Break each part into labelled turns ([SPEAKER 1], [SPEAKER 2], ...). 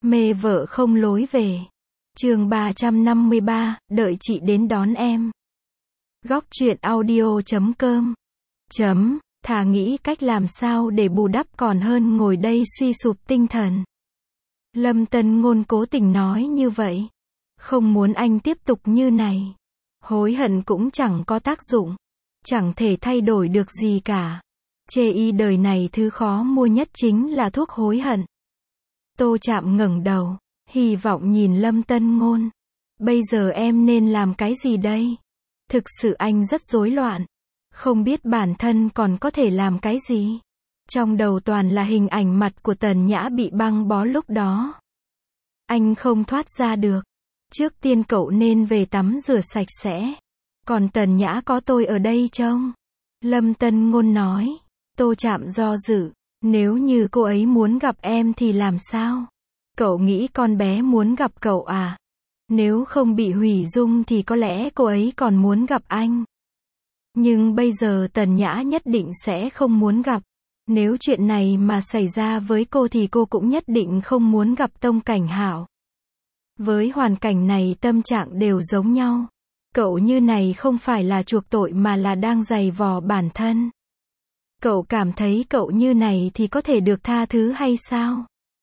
[SPEAKER 1] Mê vợ không lối về. Chương 353, đợi chị đến đón em. Góc truyện audio.com. Thà nghĩ cách làm sao để bù đắp còn hơn ngồi đây suy sụp tinh thần. Lâm Tân Ngôn cố tình nói như vậy. Không muốn anh tiếp tục như này. Hối hận cũng chẳng có tác dụng. Chẳng thể thay đổi được gì cả. Chê y đời này thứ khó mua nhất chính là thuốc hối hận. Tô Trạm ngẩng đầu, hy vọng nhìn Lâm Tân Ngôn. Bây giờ em nên làm cái gì đây? Thực sự anh rất rối loạn. Không biết bản thân còn có thể làm cái gì. Trong đầu toàn là hình ảnh mặt của Tần Nhã bị băng bó lúc đó. Anh không thoát ra được. Trước tiên cậu nên về tắm rửa sạch sẽ. Còn Tần Nhã có tôi ở đây trông. Lâm Tân Ngôn nói. Tô Trạm do dự. Nếu như cô ấy muốn gặp em thì làm sao? Cậu nghĩ con bé muốn gặp cậu à? Nếu không bị hủy dung thì có lẽ cô ấy còn muốn gặp anh. Nhưng bây giờ Tần Nhã nhất định sẽ không muốn gặp. Nếu chuyện này mà xảy ra với cô thì cô cũng nhất định không muốn gặp Tông Cảnh Hạo. Với hoàn cảnh này tâm trạng đều giống nhau. Cậu như này không phải là chuộc tội mà là đang giày vò bản thân. Cậu cảm thấy cậu như này thì có thể được tha thứ hay sao?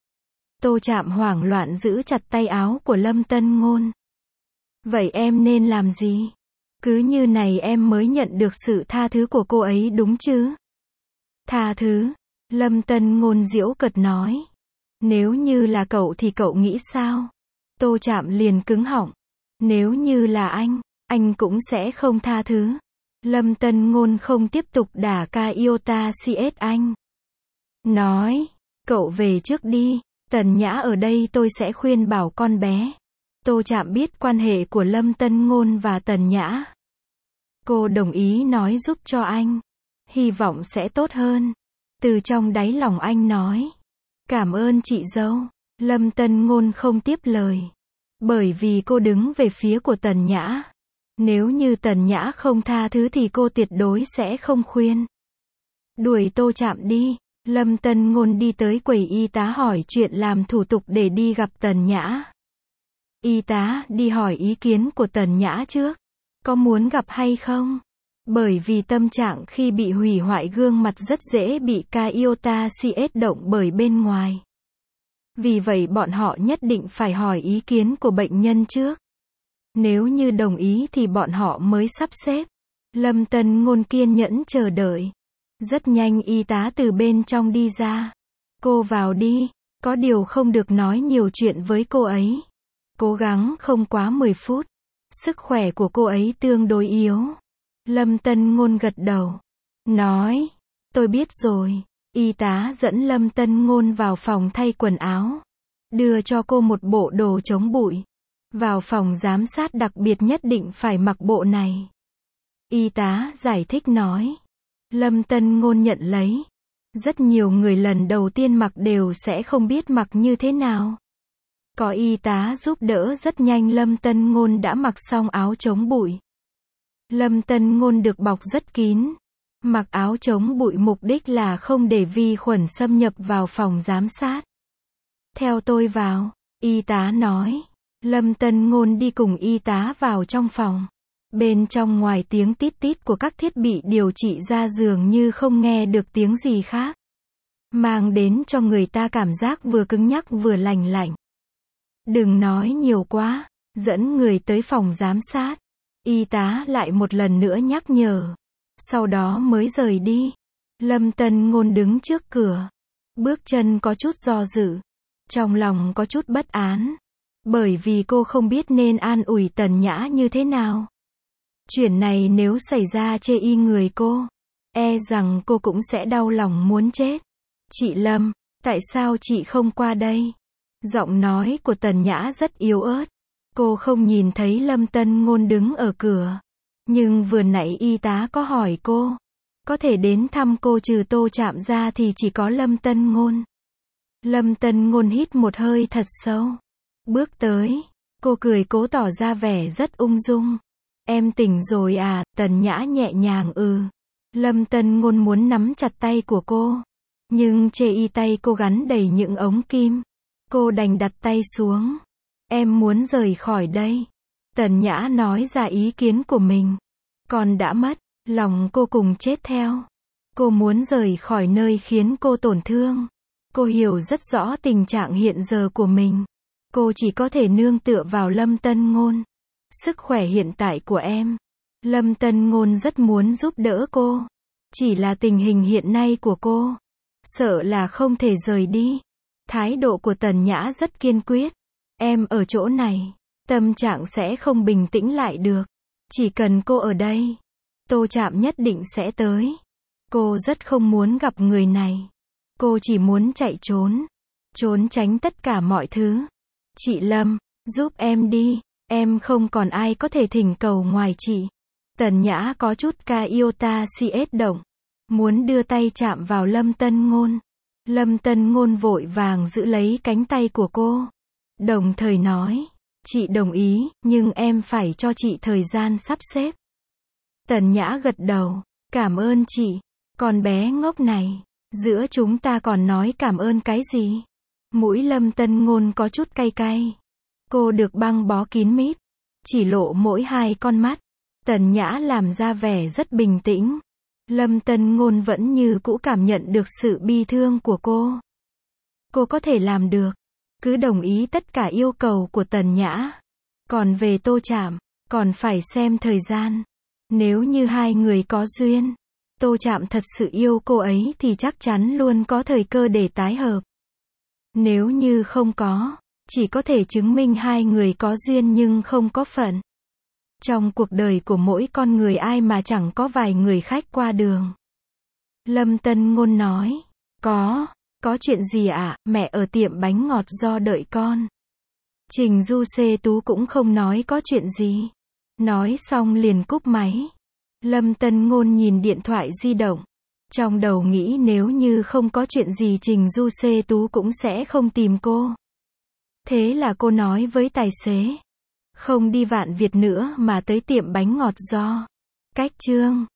[SPEAKER 1] Tô Trạm hoảng loạn giữ chặt tay áo của Lâm Tân Ngôn. Vậy em nên làm gì? Cứ như này em mới nhận được sự tha thứ của cô ấy đúng chứ? Tha thứ? Lâm Tân Ngôn giễu cợt nói. Nếu như là cậu thì cậu nghĩ sao? Tô Trạm liền cứng họng. Nếu như là anh cũng sẽ không tha thứ. Lâm Tân Ngôn không tiếp tục đả ca iota CS anh. Nói, cậu về trước đi, Tần Nhã ở đây tôi sẽ khuyên bảo con bé. Tô Trạm biết quan hệ của Lâm Tân Ngôn và Tần Nhã. Cô đồng ý nói giúp cho anh. Hy vọng sẽ tốt hơn. Từ trong đáy lòng anh nói. Cảm ơn chị dâu. Lâm Tân Ngôn không tiếp lời. Bởi vì cô đứng về phía của Tần Nhã. Nếu như Tần Nhã không tha thứ thì cô tuyệt đối sẽ không khuyên. Đuổi Tô Trạm đi. Lâm Tân Ngôn đi tới quầy y tá hỏi chuyện làm thủ tục để đi gặp Tần Nhã. Y tá đi hỏi ý kiến của Tần Nhã trước. Có muốn gặp hay không? Bởi vì tâm trạng khi bị hủy hoại gương mặt rất dễ bị ca iota CS động bởi bên ngoài. Vì vậy bọn họ nhất định phải hỏi ý kiến của bệnh nhân trước. Nếu như đồng ý thì bọn họ mới sắp xếp. Lâm Tân Ngôn kiên nhẫn chờ đợi. Rất nhanh y tá từ bên trong đi ra. Cô vào đi. Có điều không được nói nhiều chuyện với cô ấy. Cố gắng không quá 10 phút. Sức khỏe của cô ấy tương đối yếu. Lâm Tân Ngôn gật đầu. Nói. Tôi biết rồi. Y tá dẫn Lâm Tân Ngôn vào phòng thay quần áo. Đưa cho cô một bộ đồ chống bụi. Vào phòng giám sát đặc biệt nhất định phải mặc bộ này. Y tá giải thích nói. Lâm Tân Ngôn nhận lấy. Rất nhiều người lần đầu tiên mặc đều sẽ không biết mặc như thế nào. Có y tá giúp đỡ rất nhanh Lâm Tân Ngôn đã mặc xong áo chống bụi. Lâm Tân Ngôn được bọc rất kín. Mặc áo chống bụi mục đích là không để vi khuẩn xâm nhập vào phòng giám sát. Theo tôi vào, y tá nói. Lâm Tân Ngôn đi cùng y tá vào trong phòng. Bên trong ngoài tiếng tít tít của các thiết bị điều trị ra dường như không nghe được tiếng gì khác. Mang đến cho người ta cảm giác vừa cứng nhắc vừa lành lạnh. Đừng nói nhiều quá, dẫn người tới phòng giám sát. Y tá lại một lần nữa nhắc nhở. Sau đó mới rời đi. Lâm Tân Ngôn đứng trước cửa. Bước chân có chút do dự. Trong lòng có chút bất an. Bởi vì cô không biết nên an ủi Tần Nhã như thế nào. Chuyện này nếu xảy ra chê y người cô, e rằng cô cũng sẽ đau lòng muốn chết. Chị Lâm, tại sao chị không qua đây? Giọng nói của Tần Nhã rất yếu ớt. Cô không nhìn thấy Lâm Tân Ngôn đứng ở cửa. Nhưng vừa nãy y tá có hỏi cô. Có thể đến thăm cô trừ Tô Trạm ra thì chỉ có Lâm Tân Ngôn. Lâm Tân Ngôn hít một hơi thật sâu. Bước tới. Cô cười cố tỏ ra vẻ rất ung dung. Em tỉnh rồi à? Tần Nhã nhẹ nhàng Lâm Tân Ngôn muốn nắm chặt tay của cô. Nhưng chê y tay cô gắn đầy những ống kim. Cô đành đặt tay xuống. Em muốn rời khỏi đây. Tần Nhã nói ra ý kiến của mình. Con đã mất, lòng cô cùng chết theo. Cô muốn rời khỏi nơi khiến cô tổn thương. Cô hiểu rất rõ tình trạng hiện giờ của mình. Cô chỉ có thể nương tựa vào Lâm Tân Ngôn. Sức khỏe hiện tại của em. Lâm Tân Ngôn rất muốn giúp đỡ cô. Chỉ là tình hình hiện nay của cô. Sợ là không thể rời đi. Thái độ của Tần Nhã rất kiên quyết. Em ở chỗ này, tâm trạng sẽ không bình tĩnh lại được. Chỉ cần cô ở đây, Tô Trạm nhất định sẽ tới. Cô rất không muốn gặp người này. Cô chỉ muốn chạy trốn. Trốn tránh tất cả mọi thứ. Chị Lâm, giúp em đi. Em không còn ai có thể thỉnh cầu ngoài chị. Tần Nhã có chút iota CS động. Muốn đưa tay chạm vào Lâm Tân Ngôn. Lâm Tân Ngôn vội vàng giữ lấy cánh tay của cô. Đồng thời nói, chị đồng ý, nhưng em phải cho chị thời gian sắp xếp. Tần Nhã gật đầu, cảm ơn chị. Con bé ngốc này, giữa chúng ta còn nói cảm ơn cái gì? Mũi Lâm Tân Ngôn có chút cay cay. Cô được băng bó kín mít, chỉ lộ mỗi hai con mắt. Tần Nhã làm ra vẻ rất bình tĩnh. Lâm Tân Ngôn vẫn như cũ cảm nhận được sự bi thương của cô. Cô có thể làm được, cứ đồng ý tất cả yêu cầu của Tần Nhã. Còn về Tô Trạm, còn phải xem thời gian. Nếu như hai người có duyên, Tô Trạm thật sự yêu cô ấy thì chắc chắn luôn có thời cơ để tái hợp. Nếu như không có, chỉ có thể chứng minh hai người có duyên nhưng không có phận. Trong cuộc đời của mỗi con người ai mà chẳng có vài người khách qua đường. Lâm Tân Ngôn nói, có chuyện gì ạ? Mẹ ở tiệm bánh ngọt do đợi con. Trình Du Xê Tú cũng không nói có chuyện gì. Nói xong liền cúp máy. Lâm Tân Ngôn nhìn điện thoại di động. Trong đầu nghĩ nếu như không có chuyện gì Trình Du Xê Tú cũng sẽ không tìm cô. Thế là cô nói với tài xế. Không đi Vạn Việt nữa mà tới tiệm bánh ngọt do. Cách Trương.